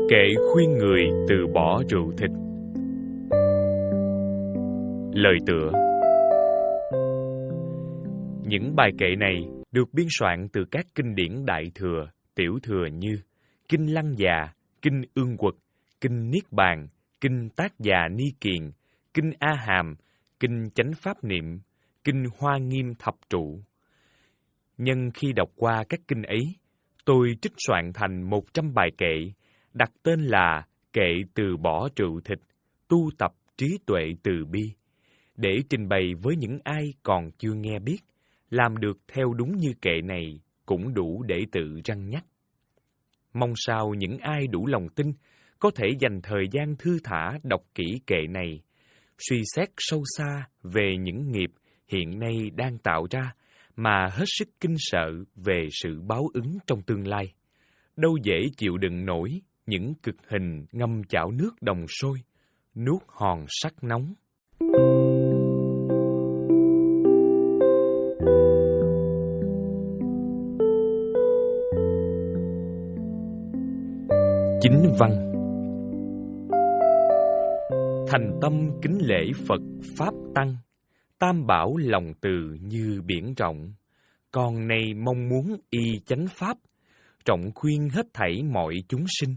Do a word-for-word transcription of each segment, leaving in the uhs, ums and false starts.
Kệ khuyên người từ bỏ rượu thịt. Lời tựa. Những bài kệ này được biên soạn từ các kinh điển Đại Thừa, Tiểu Thừa như Kinh Lăng Già, Kinh Ương Quật, Kinh Niết Bàn, Kinh Tác Già Ni Kiền, Kinh A Hàm, Kinh Chánh Pháp Niệm, Kinh Hoa Nghiêm Thập Trụ. Nhân khi đọc qua các kinh ấy, tôi trích soạn thành một trăm bài kệ, đặt tên là Kệ từ bỏ rượu thịt, tu tập trí tuệ từ bi, để trình bày với những ai còn chưa nghe biết, làm được theo đúng như kệ này cũng đủ để tự răn nhắc. Mong sao những ai đủ lòng tin có thể dành thời gian thư thả đọc kỹ kệ này, suy xét sâu xa về những nghiệp hiện nay đang tạo ra mà hết sức kinh sợ về sự báo ứng trong tương lai. Đâu dễ chịu đựng nổi những cực hình ngâm chảo nước đồng sôi, nuốt hòn sắt nóng. Chính văn. Thành tâm kính lễ Phật Pháp Tăng, tam bảo lòng từ như biển rộng. Con nay mong muốn y chánh pháp, trọng khuyên hết thảy mọi chúng sinh.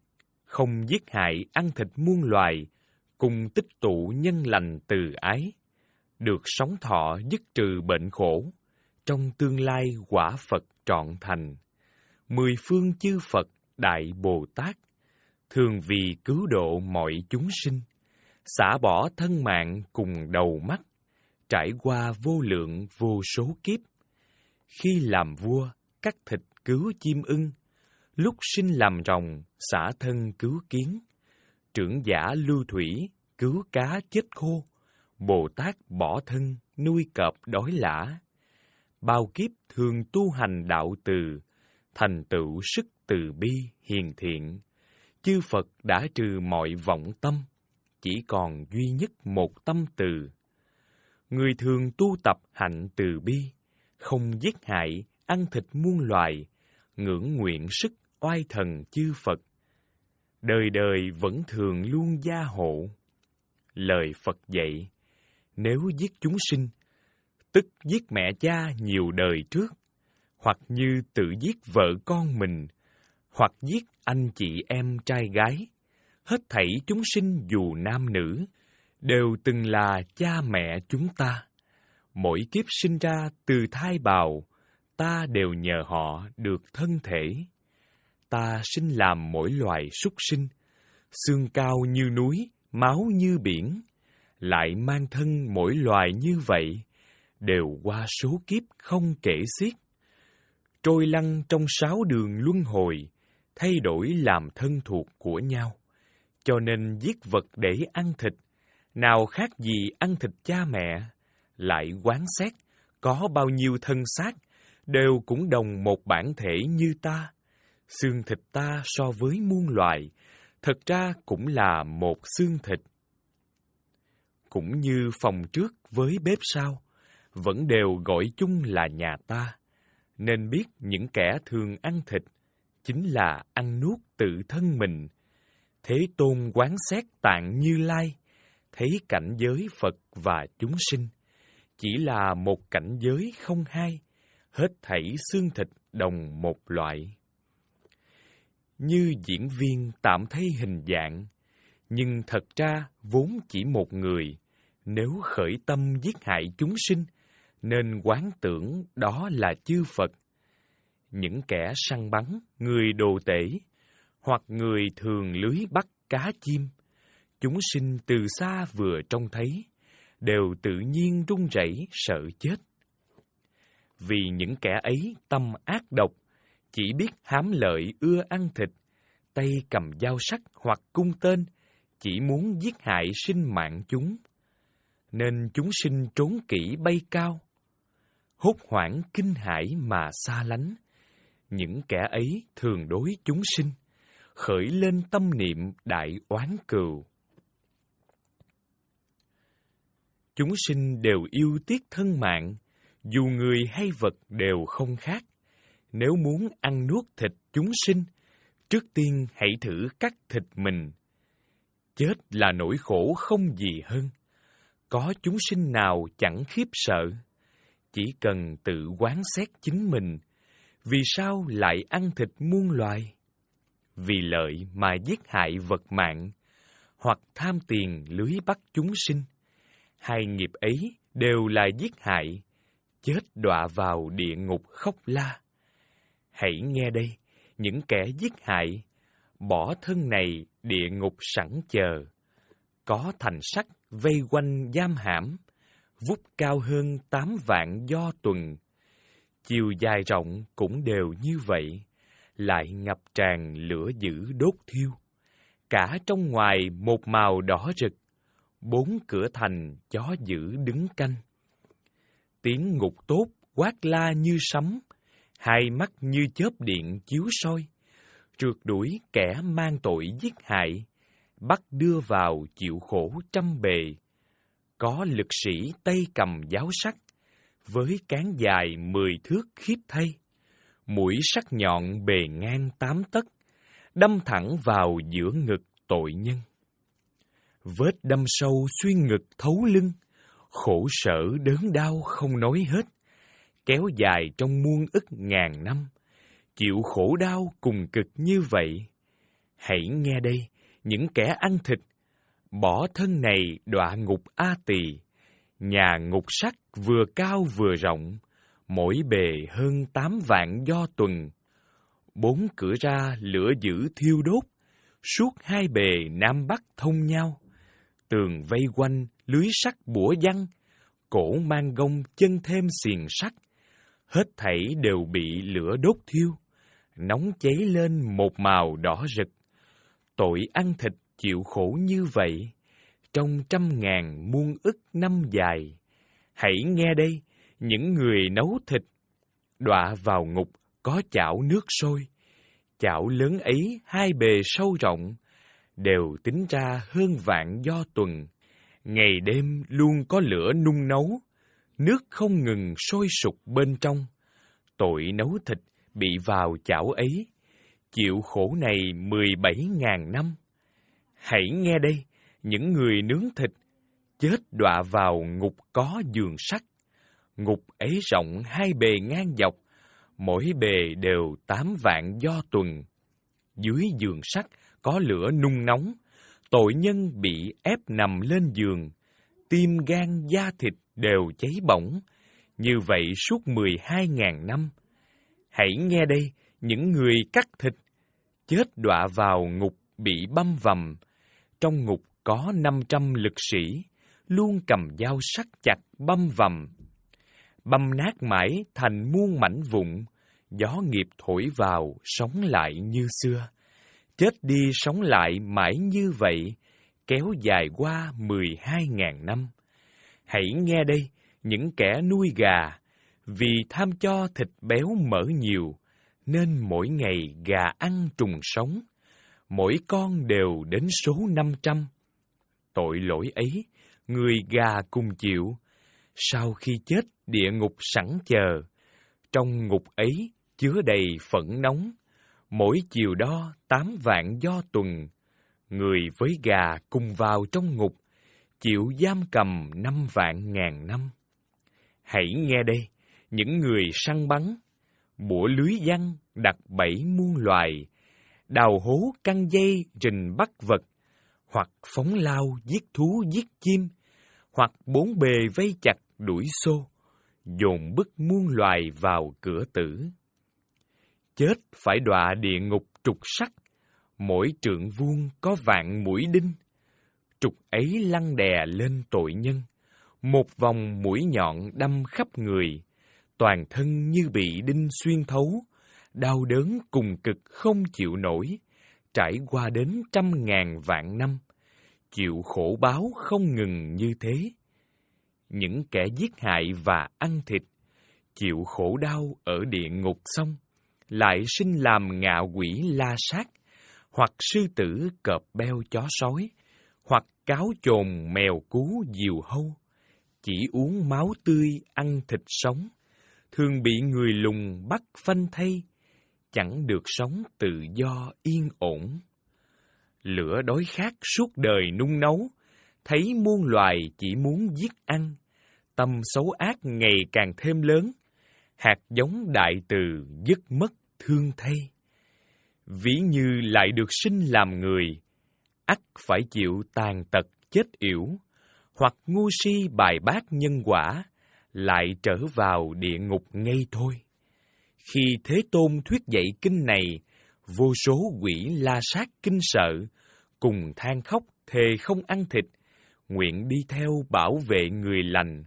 Không giết hại ăn thịt muôn loài, cùng tích tụ nhân lành từ ái. Được sống thọ dứt trừ bệnh khổ, trong tương lai quả Phật trọn thành. Mười phương chư Phật Đại Bồ Tát, thường vì cứu độ mọi chúng sinh, xả bỏ thân mạng cùng đầu mắt, trải qua vô lượng vô số kiếp. Khi làm vua, cắt thịt cứu chim ưng, lúc sinh làm rồng, xả thân cứu kiến. Trưởng giả lưu thủy, cứu cá chết khô, Bồ Tát bỏ thân, nuôi cọp đói lả. Bao kiếp thường tu hành đạo từ, thành tựu sức từ bi hiền thiện. Chư Phật đã trừ mọi vọng tâm, chỉ còn duy nhất một tâm từ. Người thường tu tập hạnh từ bi, không giết hại, ăn thịt muôn loài, ngưỡng nguyện sức oai thần chư Phật. Đời đời vẫn thường luôn gia hộ. Lời Phật dạy, nếu giết chúng sinh, tức giết mẹ cha nhiều đời trước, hoặc như tự giết vợ con mình, hoặc giết anh chị em trai gái. Hết thảy chúng sinh dù nam nữ, đều từng là cha mẹ chúng ta. Mỗi kiếp sinh ra từ thai bào, ta đều nhờ họ được thân thể. Ta sinh làm mỗi loài súc sinh, xương cao như núi, máu như biển, lại mang thân mỗi loài như vậy, đều qua số kiếp không kể xiết. Trôi lăn trong sáu đường luân hồi, thay đổi làm thân thuộc của nhau. Cho nên giết vật để ăn thịt, nào khác gì ăn thịt cha mẹ. Lại quán xét, có bao nhiêu thân xác, đều cũng đồng một bản thể như ta. Xương thịt ta so với muôn loài, thật ra cũng là một xương thịt. Cũng như phòng trước với bếp sau, vẫn đều gọi chung là nhà ta. Nên biết những kẻ thường ăn thịt, chính là ăn nuốt tự thân mình. Thế Tôn quán xét Tạng Như Lai, thấy cảnh giới Phật và chúng sinh chỉ là một cảnh giới không hai, hết thảy xương thịt đồng một loại. Như diễn viên tạm thấy hình dạng, nhưng thật ra vốn chỉ một người. Nếu khởi tâm giết hại chúng sinh, nên quán tưởng đó là chư Phật. Những kẻ săn bắn, người đồ tể, hoặc người thường lưới bắt cá chim, chúng sinh từ xa vừa trông thấy, đều tự nhiên run rẩy sợ chết. Vì những kẻ ấy tâm ác độc, chỉ biết hám lợi ưa ăn thịt, tay cầm dao sắc hoặc cung tên, chỉ muốn giết hại sinh mạng chúng. Nên chúng sinh trốn kỹ bay cao, hốt hoảng kinh hãi mà xa lánh. Những kẻ ấy thường đối chúng sinh, khởi lên tâm niệm đại oán cừu. Chúng sinh đều yêu tiếc thân mạng, dù người hay vật đều không khác. Nếu muốn ăn nuốt thịt chúng sinh, trước tiên hãy thử cắt thịt mình. Chết là nỗi khổ không gì hơn. Có chúng sinh nào chẳng khiếp sợ? Chỉ cần tự quán xét chính mình, vì sao lại ăn thịt muôn loài? Vì lợi mà giết hại vật mạng, hoặc tham tiền lưới bắt chúng sinh. Hai nghiệp ấy đều là giết hại, chết đọa vào địa ngục khóc la. Hãy nghe đây, những kẻ giết hại, bỏ thân này địa ngục sẵn chờ. Có thành sắt vây quanh giam hãm, vút cao hơn tám vạn do tuần. Chiều dài rộng cũng đều như vậy, lại ngập tràn lửa dữ đốt thiêu. Cả trong ngoài một màu đỏ rực, bốn cửa thành chó dữ đứng canh. Tiếng ngục tốt quát la như sấm, hai mắt như chớp điện chiếu soi, rượt đuổi kẻ mang tội giết hại, bắt đưa vào chịu khổ trăm bề. Có lực sĩ tay cầm giáo sắc, với cán dài mười thước khiếp thay, mũi sắc nhọn bề ngang tám tấc, đâm thẳng vào giữa ngực tội nhân. Vết đâm sâu xuyên ngực thấu lưng, khổ sở đớn đau không nói hết, kéo dài trong muôn ức ngàn năm, chịu khổ đau cùng cực như vậy. Hãy nghe đây, những kẻ ăn thịt, bỏ thân này đọa ngục A Tỳ, nhà ngục sắt vừa cao vừa rộng, mỗi bề hơn tám vạn do tuần. Bốn cửa ra lửa dữ thiêu đốt, suốt hai bề nam bắc thông nhau. Tường vây quanh lưới sắt bủa văng, cổ mang gông chân thêm xiềng sắt. Hết thảy đều bị lửa đốt thiêu, nóng cháy lên một màu đỏ rực. Tội ăn thịt chịu khổ như vậy, trong trăm ngàn muôn ức năm dài. Hãy nghe đây, những người nấu thịt, đọa vào ngục có chảo nước sôi. Chảo lớn ấy hai bề sâu rộng, đều tính ra hơn vạn do tuần. Ngày đêm luôn có lửa nung nấu, nước không ngừng sôi sục bên trong. Tội nấu thịt bị vào chảo ấy, chịu khổ này mười bảy ngàn năm. Hãy nghe đây, những người nướng thịt, chết đọa vào ngục có giường sắt. Ngục ấy rộng hai bề ngang dọc, mỗi bề đều tám vạn do tuần. Dưới giường sắt có lửa nung nóng, tội nhân bị ép nằm lên giường, tim gan da thịt đều cháy bỏng, như vậy suốt mười hai ngàn năm. Hãy nghe đây, những người cắt thịt, chết đọa vào ngục bị băm vằm. Trong ngục có năm trăm lực sĩ, luôn cầm dao sắc chặt băm vằm. Băm nát mãi thành muôn mảnh vụn, gió nghiệp thổi vào, sống lại như xưa. Chết đi sống lại mãi như vậy, kéo dài qua mười hai ngàn năm. Hãy nghe đây, những kẻ nuôi gà, vì tham cho thịt béo mỡ nhiều, nên mỗi ngày gà ăn trùng sống, mỗi con đều đến số năm trăm. Tội lỗi ấy, người gà cùng chịu, sau khi chết địa ngục sẵn chờ. Trong ngục ấy chứa đầy phẫn nóng, mỗi chiều đo tám vạn do tuần. Người với gà cùng vào trong ngục, chịu giam cầm năm vạn ngàn năm. Hãy nghe đây, những người săn bắn, bủa lưới giăng đặt bẫy muôn loài, đào hố căng dây rình bắt vật, hoặc phóng lao giết thú giết chim, hoặc bốn bề vây chặt đuổi xô, dồn bức muôn loài vào cửa tử. Chết phải đọa địa ngục trục sắt, mỗi trượng vuông có vạn mũi đinh. Trục ấy lăn đè lên tội nhân, một vòng mũi nhọn đâm khắp người, toàn thân như bị đinh xuyên thấu, đau đớn cùng cực không chịu nổi, trải qua đến trăm ngàn vạn năm, chịu khổ báo không ngừng như thế. Những kẻ giết hại và ăn thịt, chịu khổ đau ở địa ngục xong, lại sinh làm ngạ quỷ la sát, hoặc sư tử cọp beo chó sói, hoặc cáo chồn mèo cú diều hâu, chỉ uống máu tươi ăn thịt sống, thường bị người lùng bắt phanh thây, chẳng được sống tự do yên ổn. Lửa đói khát suốt đời nung nấu, thấy muôn loài chỉ muốn giết ăn, tâm xấu ác ngày càng thêm lớn, hạt giống đại từ dứt mất thương thay. Ví như lại được sinh làm người, ắt phải chịu tàn tật chết yểu, hoặc ngu si bài bác nhân quả, lại trở vào địa ngục ngay thôi. Khi Thế Tôn thuyết dạy kinh này, vô số quỷ la sát kinh sợ, cùng than khóc thề không ăn thịt, nguyện đi theo bảo vệ người lành.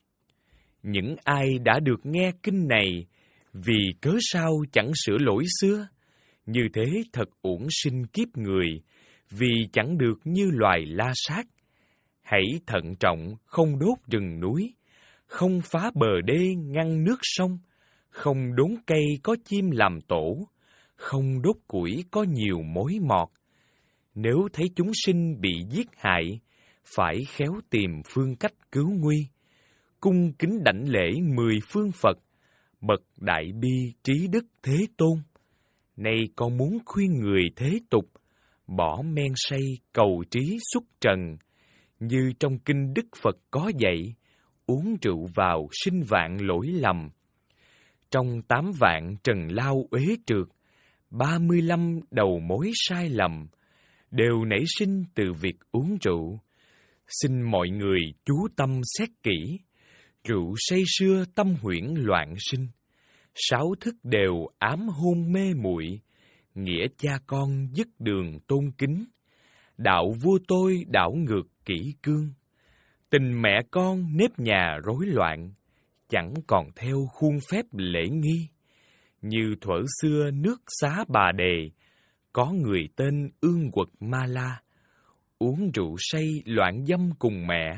Những ai đã được nghe kinh này, vì cớ sao chẳng sửa lỗi xưa, như thế thật uổng sinh kiếp người, vì chẳng được như loài la sát. Hãy thận trọng, không đốt rừng núi, không phá bờ đê ngăn nước sông, không đốn cây có chim làm tổ, không đốt củi có nhiều mối mọt. Nếu thấy chúng sinh bị giết hại, phải khéo tìm phương cách cứu nguy, cung kính đảnh lễ mười phương Phật, bậc đại bi trí đức Thế Tôn. Nay con muốn khuyên người thế tục, bỏ men say cầu trí xuất trần, như trong kinh Đức Phật có dạy, uống rượu vào sinh vạn lỗi lầm. Trong tám vạn trần lao uế trượt, ba mươi lăm đầu mối sai lầm, đều nảy sinh từ việc uống rượu. Xin mọi người chú tâm xét kỹ, rượu say sưa tâm huyễn loạn sinh, sáu thức đều ám hôn mê muội, nghĩa cha con dứt đường tôn kính, đạo vua tôi đảo ngược kỷ cương, tình mẹ con nếp nhà rối loạn, chẳng còn theo khuôn phép lễ nghi. Như thuở xưa nước Xá Bà Đề, có người tên Ương Quật Ma La, uống rượu say loạn dâm cùng mẹ,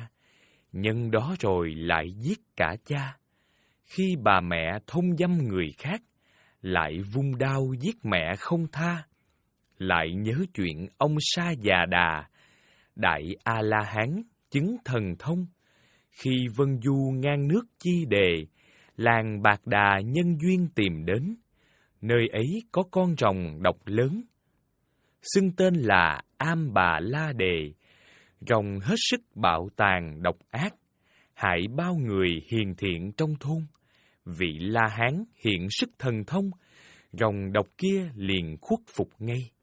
nhân đó rồi lại giết cả cha. Khi bà mẹ thông dâm người khác, lại vung đao giết mẹ không tha. Lại nhớ chuyện ông Sa Già Đà, đại A-la-hán chứng thần thông, khi vân du ngang nước Chi Đề, làng Bạc Đà nhân duyên tìm đến, nơi ấy có con rồng độc lớn, xưng tên là Am Bà La Đề. Rồng hết sức bạo tàn độc ác, hại bao người hiền thiện trong thôn. Vị La Hán hiện sức thần thông, rồng độc kia liền khuất phục ngay.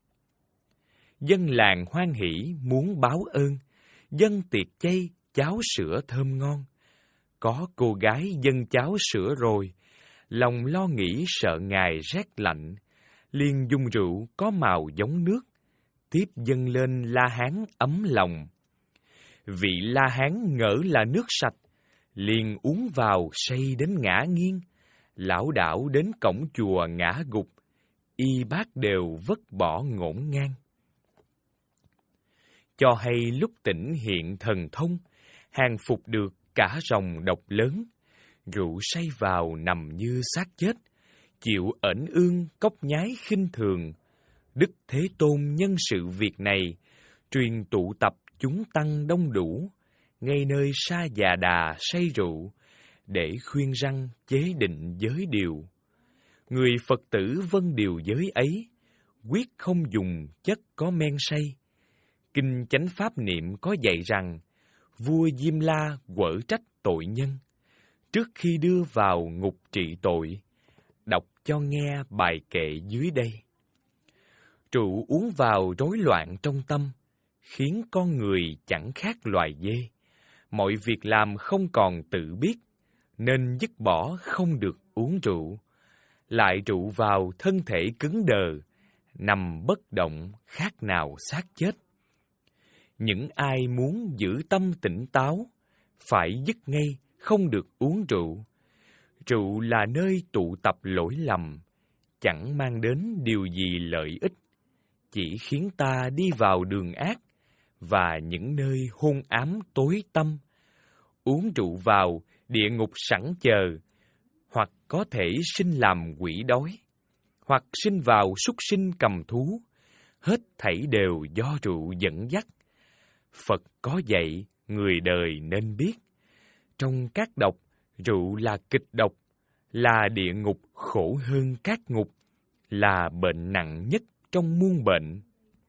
Dân làng hoan hỉ muốn báo ơn, dân tiệc chay cháo sữa thơm ngon. Có cô gái dâng cháo sữa rồi, lòng lo nghĩ sợ ngài rét lạnh, liền dùng rượu có màu giống nước, tiếp dâng lên La Hán ấm lòng. Vị La Hán ngỡ là nước sạch, liền uống vào say đến ngã nghiêng, lảo đảo đến cổng chùa ngã gục, y bác đều vứt bỏ ngổn ngang. Cho hay lúc tỉnh hiện thần thông, hàng phục được cả rồng độc lớn, rượu say vào nằm như xác chết, chịu ẩn ương cốc nhái khinh thường. Đức Thế Tôn nhân sự việc này, truyền tụ tập chúng tăng đông đủ, ngay nơi Sa Già Đà say rượu, để khuyên răn chế định giới điều. Người Phật tử vâng điều giới ấy, quyết không dùng chất có men say. Kinh Chánh Pháp Niệm có dạy rằng, vua Diêm La quở trách tội nhân, trước khi đưa vào ngục trị tội, đọc cho nghe bài kệ dưới đây. Rượu uống vào rối loạn trong tâm, khiến con người chẳng khác loài dê. Mọi việc làm không còn tự biết, nên dứt bỏ không được uống rượu. Lại rượu vào thân thể cứng đờ, nằm bất động khác nào xác chết. Những ai muốn giữ tâm tỉnh táo, phải dứt ngay, không được uống rượu. Rượu là nơi tụ tập lỗi lầm, chẳng mang đến điều gì lợi ích, chỉ khiến ta đi vào đường ác và những nơi hôn ám tối tăm. Uống rượu vào, địa ngục sẵn chờ, hoặc có thể sinh làm quỷ đói, hoặc sinh vào súc sinh cầm thú, hết thảy đều do rượu dẫn dắt. Phật có dạy, người đời nên biết. Trong các độc, rượu là kịch độc, là địa ngục khổ hơn các ngục, là bệnh nặng nhất trong muôn bệnh.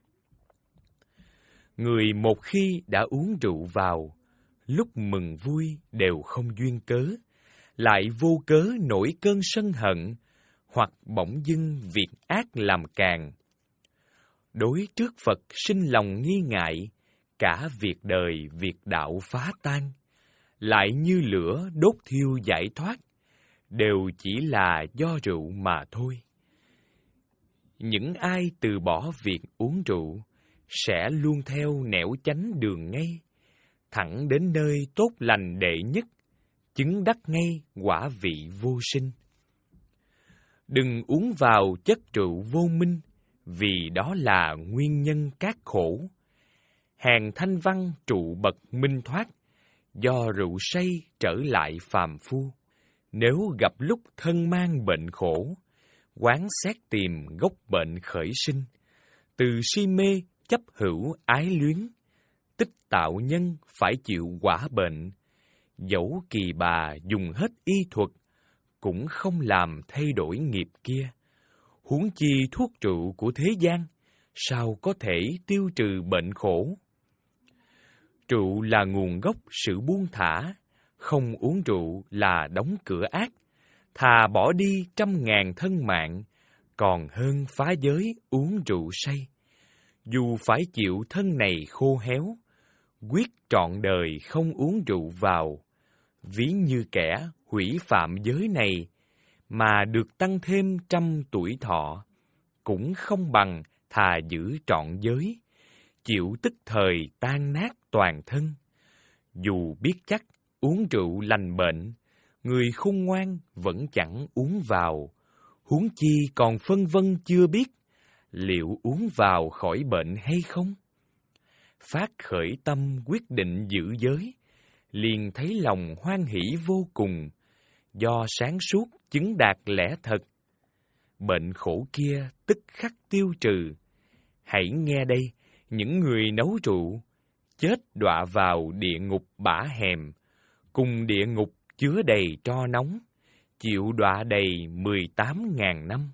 Người một khi đã uống rượu vào, lúc mừng vui đều không duyên cớ, lại vô cớ nổi cơn sân hận, hoặc bỗng dưng việc ác làm càng. Đối trước Phật sinh lòng nghi ngại, cả việc đời việc đạo phá tan, lại như lửa đốt thiêu giải thoát, đều chỉ là do rượu mà thôi. Những ai từ bỏ việc uống rượu, sẽ luôn theo nẻo chánh đường ngay, thẳng đến nơi tốt lành đệ nhất, chứng đắc ngay quả vị vô sinh. Đừng uống vào chất rượu vô minh, vì đó là nguyên nhân các khổ. Hàng thanh văn trụ bậc minh thoát, do rượu say trở lại phàm phu. Nếu gặp lúc thân mang bệnh khổ, quán xét tìm gốc bệnh khởi sinh, từ si mê chấp hữu ái luyến, tích tạo nhân phải chịu quả bệnh. Dẫu kỳ bà dùng hết y thuật, cũng không làm thay đổi nghiệp kia. Huống chi thuốc rượu của thế gian, sao có thể tiêu trừ bệnh khổ? Rượu là nguồn gốc sự buông thả, không uống rượu là đóng cửa ác. Thà bỏ đi trăm ngàn thân mạng, còn hơn phá giới uống rượu say. Dù phải chịu thân này khô héo, quyết trọn đời không uống rượu vào. Ví như kẻ hủy phạm giới này, mà được tăng thêm trăm tuổi thọ, cũng không bằng thà giữ trọn giới, chịu tức thời tan nát toàn thân. Dù biết chắc uống rượu lành bệnh, người khôn ngoan vẫn chẳng uống vào, huống chi còn phân vân chưa biết, liệu uống vào khỏi bệnh hay không? Phát khởi tâm quyết định giữ giới, liền thấy lòng hoan hỷ vô cùng, do sáng suốt chứng đạt lẽ thật. Bệnh khổ kia tức khắc tiêu trừ. Hãy nghe đây, những người nấu rượu, chết đọa vào địa ngục bã hèm, cùng địa ngục chứa đầy tro nóng, chịu đọa đầy mười tám ngàn năm.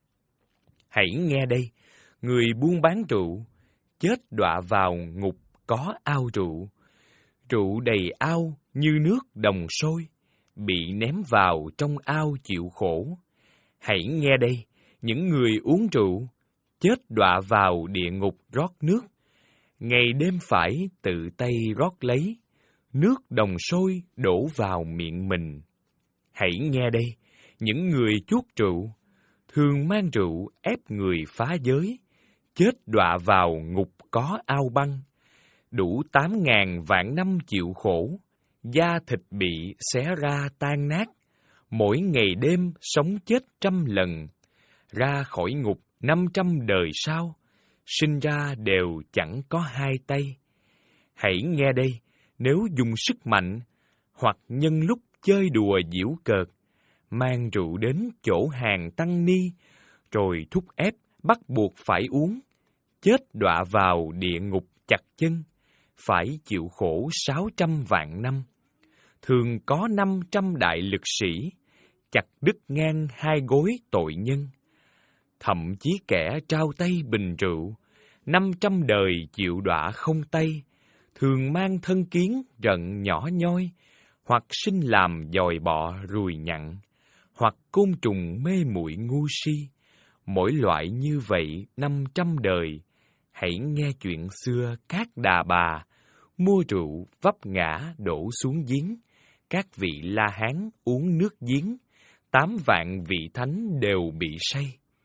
Hãy nghe đây, người buôn bán rượu, chết đọa vào ngục có ao rượu, rượu đầy ao như nước đồng sôi, bị ném vào trong ao chịu khổ. Hãy nghe đây, những người uống rượu, chết đọa vào địa ngục rót nước, ngày đêm phải tự tay rót lấy, nước đồng sôi đổ vào miệng mình. Hãy nghe đây, những người chuốc rượu, thường mang rượu ép người phá giới, chết đọa vào ngục có ao băng, đủ tám ngàn vạn năm chịu khổ, da thịt bị xé ra tan nát, mỗi ngày đêm sống chết trăm lần, ra khỏi ngục năm trăm đời sau, sinh ra đều chẳng có hai tay. Hãy nghe đây, nếu dùng sức mạnh, hoặc nhân lúc chơi đùa giễu cợt, mang rượu đến chỗ hàng tăng ni, rồi thúc ép bắt buộc phải uống, chết đọa vào địa ngục chặt chân, phải chịu khổ sáu trăm vạn năm. Thường có năm trăm đại lực sĩ, chặt đứt ngang hai gối tội nhân. Thậm chí kẻ trao tay bình rượu, năm trăm đời chịu đọa không tay, thường mang thân kiến rận nhỏ nhoi, hoặc sinh làm dòi bọ ruồi nhặn, hoặc côn trùng mê muội ngu si. Mỗi loại như vậy năm trăm đời. Hãy nghe chuyện xưa các đà bà, mua rượu vấp ngã đổ xuống giếng, các vị La Hán uống nước giếng, tám vạn vị thánh đều bị say.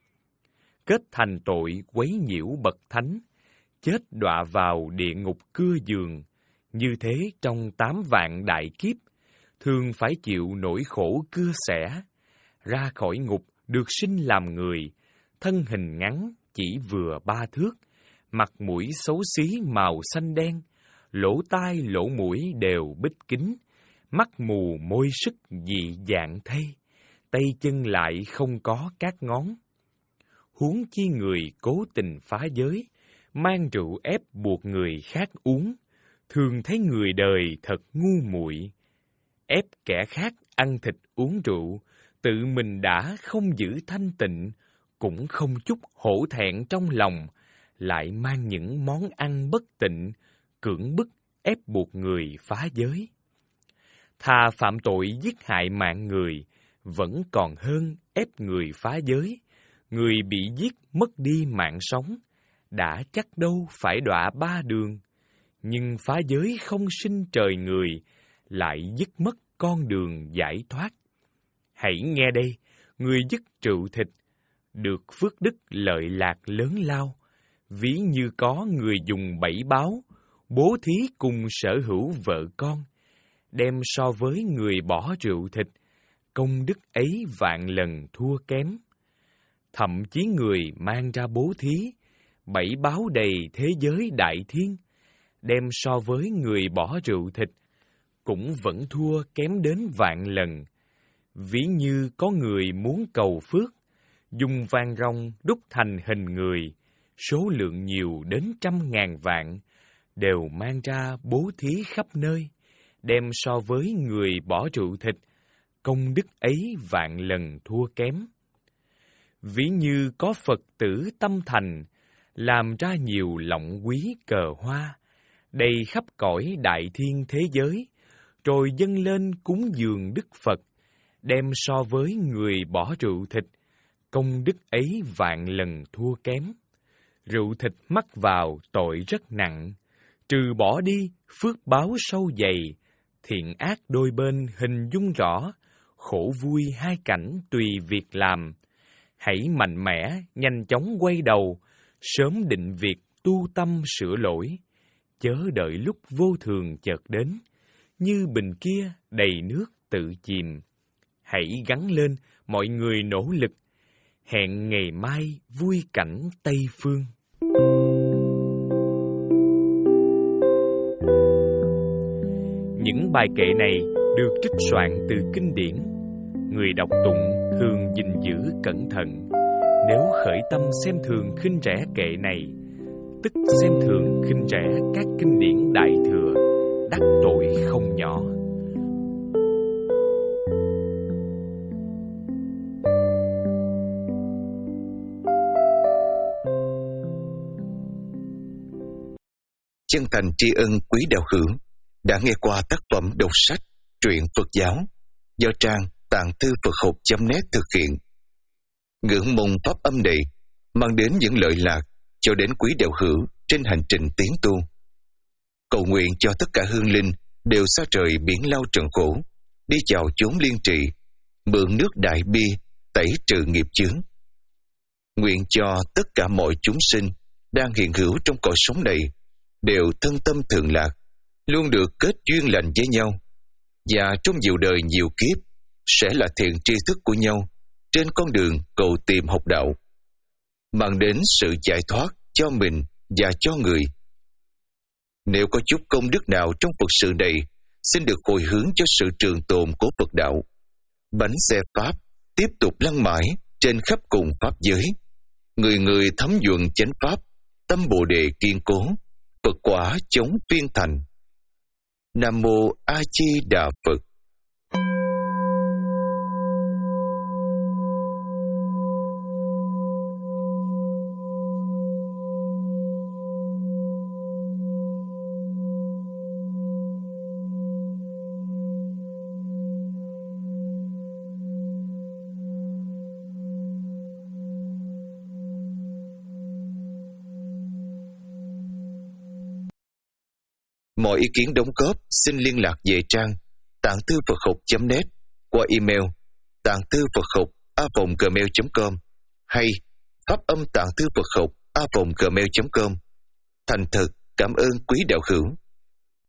Kết thành tội quấy nhiễu bậc thánh, chết đọa vào địa ngục cưa giường. Như thế trong tám vạn đại kiếp, thường phải chịu nỗi khổ cưa xẻ. Ra khỏi ngục được sinh làm người, thân hình ngắn chỉ vừa ba thước, mặt mũi xấu xí màu xanh đen, lỗ tai lỗ mũi đều bít kín, mắt mù môi sức dị dạng thay, tay chân lại không có các ngón. Huống chi người cố tình phá giới, mang rượu ép buộc người khác uống, thường thấy người đời thật ngu muội. Ép kẻ khác ăn thịt uống rượu, tự mình đã không giữ thanh tịnh, cũng không chút hổ thẹn trong lòng, lại mang những món ăn bất tịnh, cưỡng bức ép buộc người phá giới. Thà phạm tội giết hại mạng người, vẫn còn hơn ép người phá giới. Người bị giết mất đi mạng sống, đã chắc đâu phải đọa ba đường. Nhưng phá giới không sinh trời người, lại dứt mất con đường giải thoát. Hãy nghe đây, người dứt rượu thịt, được phước đức lợi lạc lớn lao, ví như có người dùng bảy báo, bố thí cùng sở hữu vợ con, đem so với người bỏ rượu thịt, công đức ấy vạn lần thua kém. Thậm chí người mang ra bố thí, bảy báo đầy thế giới đại thiên, đem so với người bỏ rượu thịt, cũng vẫn thua kém đến vạn lần. Ví như có người muốn cầu phước, dùng vàng ròng đúc thành hình người, số lượng nhiều đến trăm ngàn vạn, đều mang ra bố thí khắp nơi, đem so với người bỏ rượu thịt, công đức ấy vạn lần thua kém. Ví như có Phật tử tâm thành, làm ra nhiều lọng quý cờ hoa, đầy khắp cõi đại thiên thế giới, rồi dâng lên cúng dường Đức Phật, đem so với người bỏ rượu thịt, công đức ấy vạn lần thua kém. Rượu thịt mắc vào tội rất nặng, trừ bỏ đi phước báo sâu dày, thiện ác đôi bên hình dung rõ, khổ vui hai cảnh tùy việc làm. Hãy mạnh mẽ, nhanh chóng quay đầu, sớm định việc tu tâm sửa lỗi, chớ đợi lúc vô thường chợt đến, như bình kia đầy nước tự chìm. Hãy gắng lên, mọi người nỗ lực, hẹn ngày mai vui cảnh Tây Phương. Những bài kệ này được trích soạn từ kinh điển. Người đọc tụng thường gìn giữ cẩn thận. Nếu khởi tâm xem thường khinh rẻ kệ này, tức xem thường khinh rẻ các kinh điển đại thừa, đắc tội không nhỏ. Chân thành tri ân quý đạo hữu đã nghe qua tác phẩm đọc sách truyện Phật giáo do trang tạng thư Phật học chấm net thực hiện. Ngưỡng mong pháp âm này mang đến những lợi lạc cho đến quý đạo hữu trên hành trình tiến tu. Cầu nguyện cho tất cả hương linh đều xa trời biển lao trần khổ, đi chào chốn liên trị, mượn nước đại bi tẩy trừ nghiệp chướng. Nguyện cho tất cả mọi chúng sinh đang hiện hữu trong cõi sống này đều thân tâm thường lạc, luôn được kết duyên lành với nhau, và trong nhiều đời nhiều kiếp sẽ là thiện tri thức của nhau trên con đường cầu tìm học đạo, mang đến sự giải thoát cho mình và cho người. Nếu có chút công đức nào trong Phật sự này, xin được hồi hướng cho sự trường tồn của Phật đạo. Bánh xe Pháp tiếp tục lăn mãi trên khắp cùng Pháp giới. Người người thấm nhuận chánh Pháp, tâm Bồ Đề kiên cố, Phật quả chống phiên thành. Nam Mô A Di Đà Phật. Mọi ý kiến đóng góp xin liên lạc về trang tạng thư Phật học chấm net qua email tạng thư Phật học a vòng gmail chấm com hay pháp âm tạng thư Phật học a vòng gmail chấm com. Thành thực cảm ơn quý đạo hữu.